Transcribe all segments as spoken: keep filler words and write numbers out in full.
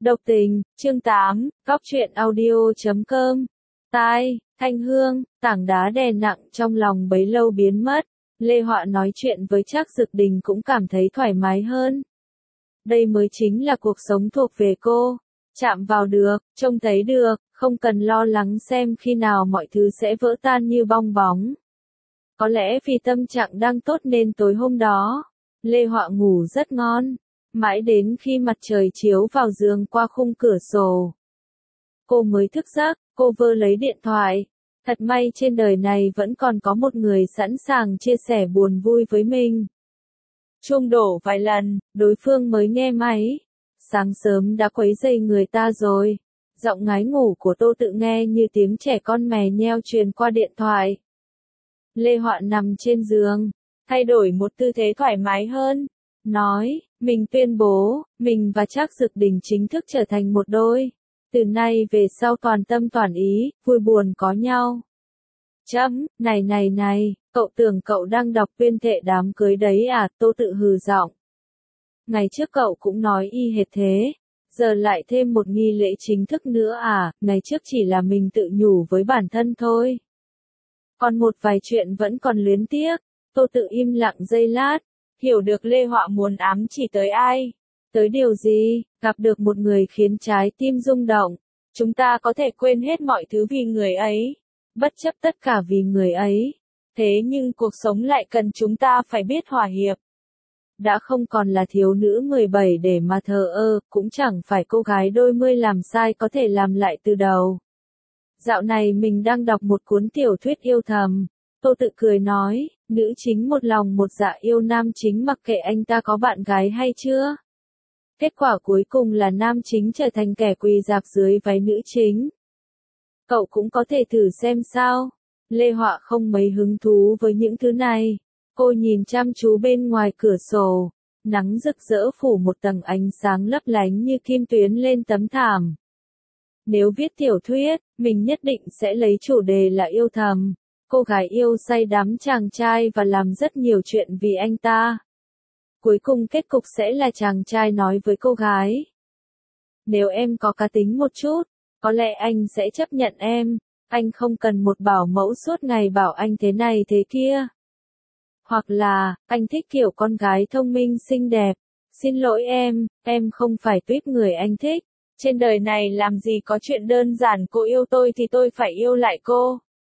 Độc tình, chương tám, góc truyện audio chấm com. Tai, Thanh Hương, tảng đá đè nặng trong lòng bấy lâu biến mất. Lê Họa nói chuyện với Trác Dực Đình cũng cảm thấy thoải mái hơn. Đây mới chính là cuộc sống thuộc về cô. Chạm vào được, trông thấy được, không cần lo lắng xem khi nào mọi thứ sẽ vỡ tan như bong bóng. Có lẽ vì tâm trạng đang tốt nên tối hôm đó, Lê Họa ngủ rất ngon. Mãi đến khi mặt trời chiếu vào giường qua khung cửa sổ, cô mới thức giấc. Cô vơ lấy điện thoại. Thật may trên đời này vẫn còn có một người sẵn sàng chia sẻ buồn vui với mình. Chuông đổ vài lần, đối phương mới nghe máy. Sáng sớm đã quấy rầy người ta rồi. Giọng ngái ngủ của Tô Tự nghe như tiếng trẻ con mè nheo truyền qua điện thoại. Lê Họa nằm trên giường, thay đổi một tư thế thoải mái hơn. Nói, mình tuyên bố, mình và Trác Dực Đình chính thức trở thành một đôi. Từ nay về sau toàn tâm toàn ý, vui buồn có nhau. Chấm, này này này, cậu tưởng cậu đang đọc tuyên thệ đám cưới đấy à? Tô Tự hừ giọng. Ngày trước cậu cũng nói y hệt thế, giờ lại thêm một nghi lễ chính thức nữa à? Ngày trước chỉ là mình tự nhủ với bản thân thôi. Còn một vài chuyện vẫn còn luyến tiếc. Tô Tự im lặng giây lát, hiểu được Lê Họa muốn ám chỉ tới ai. Tới điều gì? Gặp được một người khiến trái tim rung động. Chúng ta có thể quên hết mọi thứ vì người ấy. Bất chấp tất cả vì người ấy. Thế nhưng cuộc sống lại cần chúng ta phải biết hòa hiệp. Đã không còn là thiếu nữ mười bảy để mà thờ ơ, cũng chẳng phải cô gái đôi mươi làm sai có thể làm lại từ đầu. Dạo này mình đang đọc một cuốn tiểu thuyết yêu thầm. Tô Tự cười nói, nữ chính một lòng một dạ yêu nam chính mặc kệ anh ta có bạn gái hay chưa. Kết quả cuối cùng là nam chính trở thành kẻ quỳ rạp dưới váy nữ chính. Cậu cũng có thể thử xem sao. Lê Họa không mấy hứng thú với những thứ này. Cô nhìn chăm chú bên ngoài cửa sổ. Nắng rực rỡ phủ một tầng ánh sáng lấp lánh như kim tuyến lên tấm thảm. Nếu viết tiểu thuyết, mình nhất định sẽ lấy chủ đề là yêu thầm. Cô gái yêu say đắm chàng trai và làm rất nhiều chuyện vì anh ta. Cuối cùng kết cục sẽ là chàng trai nói với cô gái. Nếu em có cá tính một chút, có lẽ anh sẽ chấp nhận em. Anh không cần một bảo mẫu suốt ngày bảo anh thế này thế kia. Hoặc là, anh thích kiểu con gái thông minh xinh đẹp. Xin lỗi em, em không phải tuýp người anh thích. Trên đời này làm gì có chuyện đơn giản cô yêu tôi thì tôi phải yêu lại cô.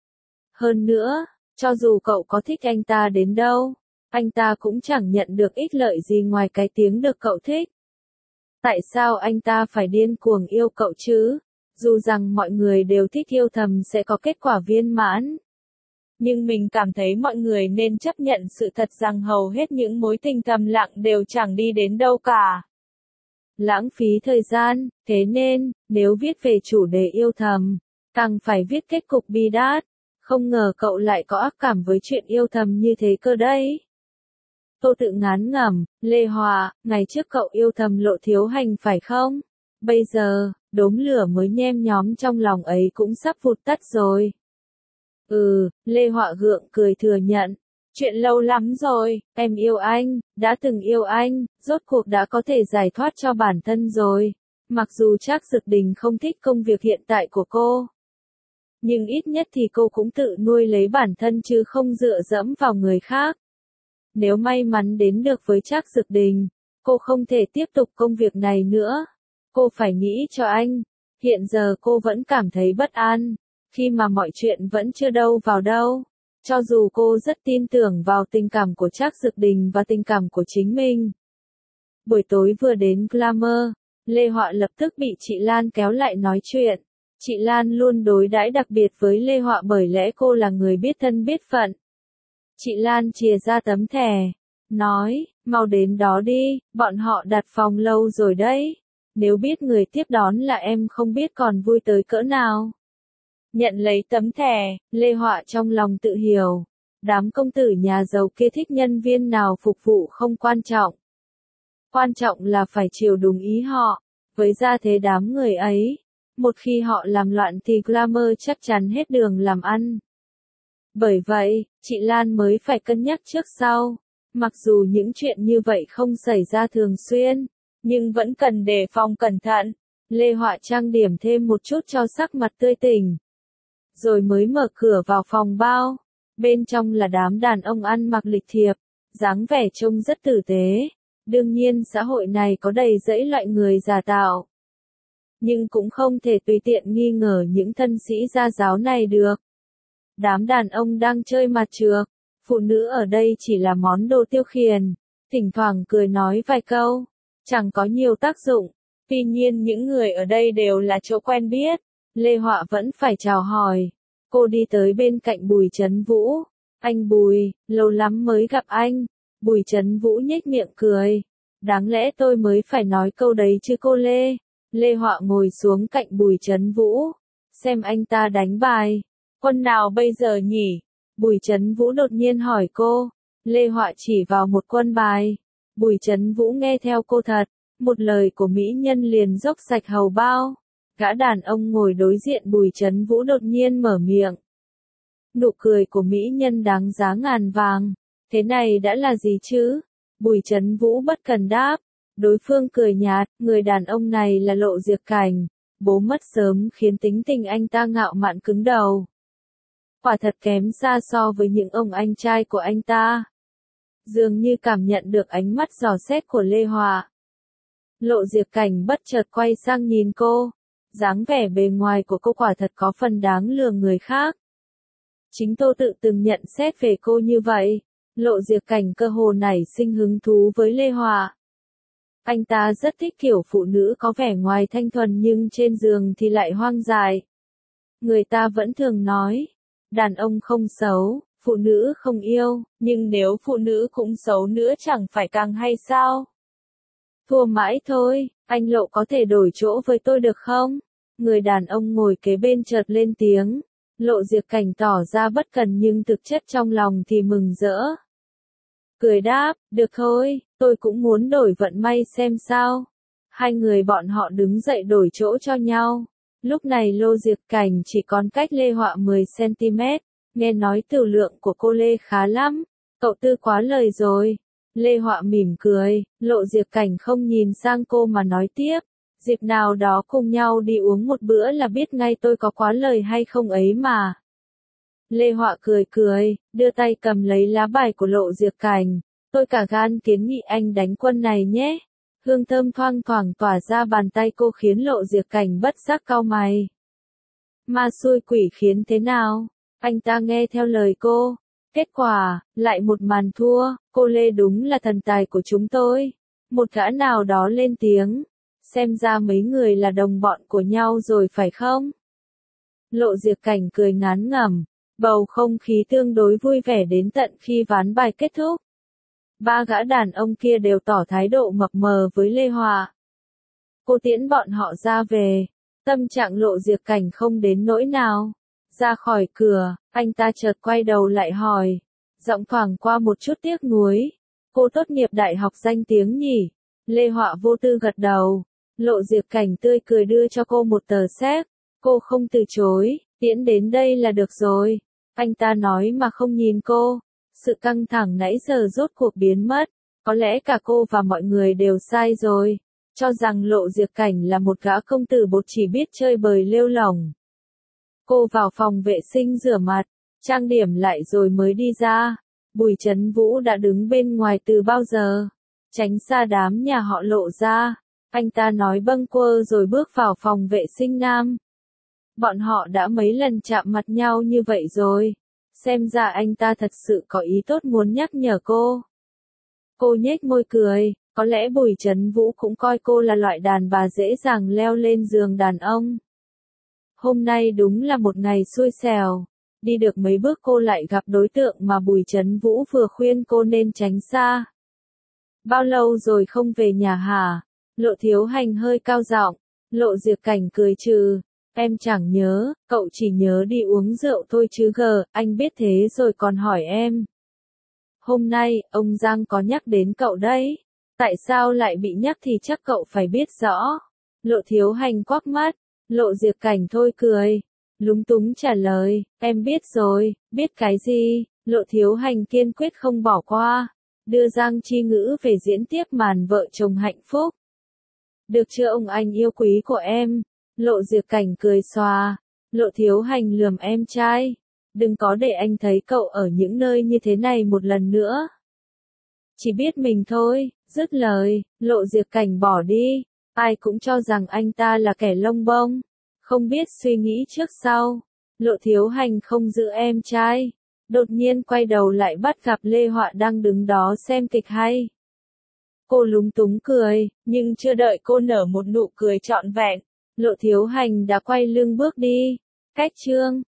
Hơn nữa, cho dù cậu có thích anh ta đến đâu, anh ta cũng chẳng nhận được ích lợi gì ngoài cái tiếng được cậu thích. Tại sao anh ta phải điên cuồng yêu cậu chứ? Dù rằng mọi người đều thích yêu thầm sẽ có kết quả viên mãn. Nhưng mình cảm thấy mọi người nên chấp nhận sự thật rằng hầu hết những mối tình thầm lặng đều chẳng đi đến đâu cả. Lãng phí thời gian, thế nên, nếu viết về chủ đề yêu thầm, càng phải viết kết cục bi đát. Không ngờ cậu lại có ác cảm với chuyện yêu thầm như thế cơ đấy. Tô Tự ngán ngẩm, Lê Họa, ngày trước cậu yêu thầm Lộ Thiếu Hành phải không? Bây giờ, đốm lửa mới nhem nhóm trong lòng ấy cũng sắp vụt tắt rồi. Ừ, Lê Họa gượng cười thừa nhận. Chuyện lâu lắm rồi, em yêu anh, đã từng yêu anh, rốt cuộc đã có thể giải thoát cho bản thân rồi. Mặc dù Trác Dực Đình không thích công việc hiện tại của cô. Nhưng ít nhất thì cô cũng tự nuôi lấy bản thân chứ không dựa dẫm vào người khác. Nếu may mắn đến được với Trác Dực Đình, cô không thể tiếp tục công việc này nữa. Cô phải nghĩ cho anh. Hiện giờ cô vẫn cảm thấy bất an, khi mà mọi chuyện vẫn chưa đâu vào đâu. Cho dù cô rất tin tưởng vào tình cảm của Trác Dực Đình và tình cảm của chính mình. Buổi tối vừa đến Glamour, Lê Họa lập tức bị chị Lan kéo lại nói chuyện. Chị Lan luôn đối đãi đặc biệt với Lê Họa bởi lẽ cô là người biết thân biết phận. Chị Lan chìa ra tấm thẻ, nói, mau đến đó đi, bọn họ đặt phòng lâu rồi đấy. Nếu biết người tiếp đón là em không biết còn vui tới cỡ nào. Nhận lấy tấm thẻ, Lê Họa trong lòng tự hiểu. Đám công tử nhà giàu kia thích nhân viên nào phục vụ không quan trọng. Quan trọng là phải chiều đúng ý họ. Với gia thế đám người ấy, một khi họ làm loạn thì Glamour chắc chắn hết đường làm ăn. Bởi vậy, chị Lan mới phải cân nhắc trước sau. Mặc dù những chuyện như vậy không xảy ra thường xuyên, nhưng vẫn cần đề phòng cẩn thận. Lê Họa trang điểm thêm một chút cho sắc mặt tươi tỉnh. Rồi mới mở cửa vào phòng bao. Bên trong là đám đàn ông ăn mặc lịch thiệp, dáng vẻ trông rất tử tế. Đương nhiên xã hội này có đầy rẫy loại người giả tạo. Nhưng cũng không thể tùy tiện nghi ngờ những thân sĩ gia giáo này được. Đám đàn ông đang chơi mặt trược, phụ nữ ở đây chỉ là món đồ tiêu khiển, thỉnh thoảng cười nói vài câu, chẳng có nhiều tác dụng. Tuy nhiên những người ở đây đều là chỗ quen biết, Lê Họa vẫn phải chào hỏi. Cô đi tới bên cạnh Bùi Chấn Vũ. Anh Bùi, lâu lắm mới gặp anh. Bùi Chấn Vũ nhếch miệng cười. Đáng lẽ tôi mới phải nói câu đấy chứ cô Lê. Lê Họa ngồi xuống cạnh Bùi Chấn Vũ. Xem anh ta đánh bài. Quân nào bây giờ nhỉ? Bùi Chấn Vũ đột nhiên hỏi cô. Lê Họa chỉ vào một quân bài. Bùi Chấn Vũ nghe theo cô thật. Một lời của mỹ nhân liền dốc sạch hầu bao. Gã đàn ông ngồi đối diện Bùi Chấn Vũ đột nhiên mở miệng. Nụ cười của mỹ nhân đáng giá ngàn vàng. Thế này đã là gì chứ? Bùi Chấn Vũ bất cần đáp. Đối phương cười nhạt, người đàn ông này là Lộ Diệc Cảnh. Bố mất sớm khiến tính tình anh ta ngạo mạn cứng đầu. Quả thật kém xa so với những ông anh trai của anh ta. Dường như cảm nhận được ánh mắt dò xét của Lê Họa. Lộ Diệc Cảnh bất chợt quay sang nhìn cô. Dáng vẻ bề ngoài của cô quả thật có phần đáng lừa người khác. Chính tôi tự từng nhận xét về cô như vậy. Lộ Diệc Cảnh cơ hồ nảy sinh hứng thú với Lê Họa. Anh ta rất thích kiểu phụ nữ có vẻ ngoài thanh thuần nhưng trên giường thì lại hoang dại. Người ta vẫn thường nói, đàn ông không xấu, phụ nữ không yêu, nhưng nếu phụ nữ cũng xấu nữa chẳng phải càng hay sao? Thua mãi thôi, anh Lộ có thể đổi chỗ với tôi được không? Người đàn ông ngồi kế bên chợt lên tiếng. Lộ Diệc Cảnh tỏ ra bất cần nhưng thực chất trong lòng thì mừng rỡ. Cười đáp, được thôi, tôi cũng muốn đổi vận may xem sao. Hai người bọn họ đứng dậy đổi chỗ cho nhau. Lúc này Lộ Diệc Cảnh chỉ còn cách Lê Họa mười xăng ti mét, nghe nói tiểu lượng của cô Lê khá lắm, cậu Tư quá lời rồi. Lê Họa mỉm cười, Lộ Diệc Cảnh không nhìn sang cô mà nói tiếp, dịp nào đó cùng nhau đi uống một bữa là biết ngay tôi có quá lời hay không ấy mà. Lê Họa cười cười, đưa tay cầm lấy lá bài của Lộ Diệc Cảnh, tôi cả gan kiến nghị anh đánh quân này nhé. Hương thơm thoang thoảng tỏa ra bàn tay cô khiến Lộ Diệc Cảnh bất giác cau mày. Ma xui quỷ khiến thế nào? Anh ta nghe theo lời cô. Kết quả, lại một màn thua, cô Lê đúng là thần tài của chúng tôi. Một gã nào đó lên tiếng. Xem ra mấy người là đồng bọn của nhau rồi phải không? Lộ Diệc Cảnh cười ngán ngẩm. Bầu không khí tương đối vui vẻ đến tận khi ván bài kết thúc. Ba gã đàn ông kia đều tỏ thái độ mập mờ với Lê Họa. Cô tiễn bọn họ ra về. Tâm trạng Lộ Diệc Cảnh không đến nỗi nào. Ra khỏi cửa, anh ta chợt quay đầu lại hỏi. Giọng thoảng qua một chút tiếc nuối. Cô tốt nghiệp đại học danh tiếng nhỉ? Lê Họa vô tư gật đầu. Lộ Diệc Cảnh tươi cười đưa cho cô một tờ séc. Cô không từ chối, tiễn đến đây là được rồi. Anh ta nói mà không nhìn cô. Sự căng thẳng nãy giờ rốt cuộc biến mất. Có lẽ cả cô và mọi người đều sai rồi. Cho rằng Lộ Diệc Cảnh là một gã công tử bột chỉ biết chơi bời lêu lỏng. Cô vào phòng vệ sinh rửa mặt, trang điểm lại rồi mới đi ra. Bùi Chấn Vũ đã đứng bên ngoài từ bao giờ. Tránh xa đám nhà họ Lộ ra. Anh ta nói bâng quơ rồi bước vào phòng vệ sinh nam. Bọn họ đã mấy lần chạm mặt nhau như vậy rồi. Xem ra anh ta thật sự có ý tốt muốn nhắc nhở cô. Cô nhếch môi cười, có lẽ Bùi Chấn Vũ cũng coi cô là loại đàn bà dễ dàng leo lên giường đàn ông. Hôm nay đúng là một ngày xui xẻo. Đi được mấy bước cô lại gặp đối tượng mà Bùi Chấn Vũ vừa khuyên cô nên tránh xa. Bao lâu rồi không về nhà hả? Lộ Thiếu Hành hơi cao giọng. Lộ Diệc Cảnh cười trừ. Em chẳng nhớ, cậu chỉ nhớ đi uống rượu thôi chứ gờ, anh biết thế rồi còn hỏi em. Hôm nay, ông Giang có nhắc đến cậu đấy. Tại sao lại bị nhắc thì chắc cậu phải biết rõ. Lộ Thiếu Hành quắc mắt. Lộ Diệc Cảnh thôi cười. Lúng túng trả lời, em biết rồi, biết cái gì? Lộ Thiếu Hành kiên quyết không bỏ qua. Đưa Giang Chi Ngữ về diễn tiếp màn vợ chồng hạnh phúc. Được chưa ông anh yêu quý của em? Lộ Diệc Cảnh cười xòa. Lộ Thiếu Hành lườm em trai. Đừng có để anh thấy cậu ở những nơi như thế này một lần nữa. Chỉ biết mình thôi, dứt lời, Lộ Diệc Cảnh bỏ đi. Ai cũng cho rằng anh ta là kẻ lông bông. Không biết suy nghĩ trước sau. Lộ Thiếu Hành không giữ em trai. Đột nhiên quay đầu lại bắt gặp Lê Họa đang đứng đó xem kịch hay. Cô lúng túng cười, nhưng chưa đợi cô nở một nụ cười trọn vẹn, Lộ Thiếu Hành đã quay lưng bước đi. Cách chương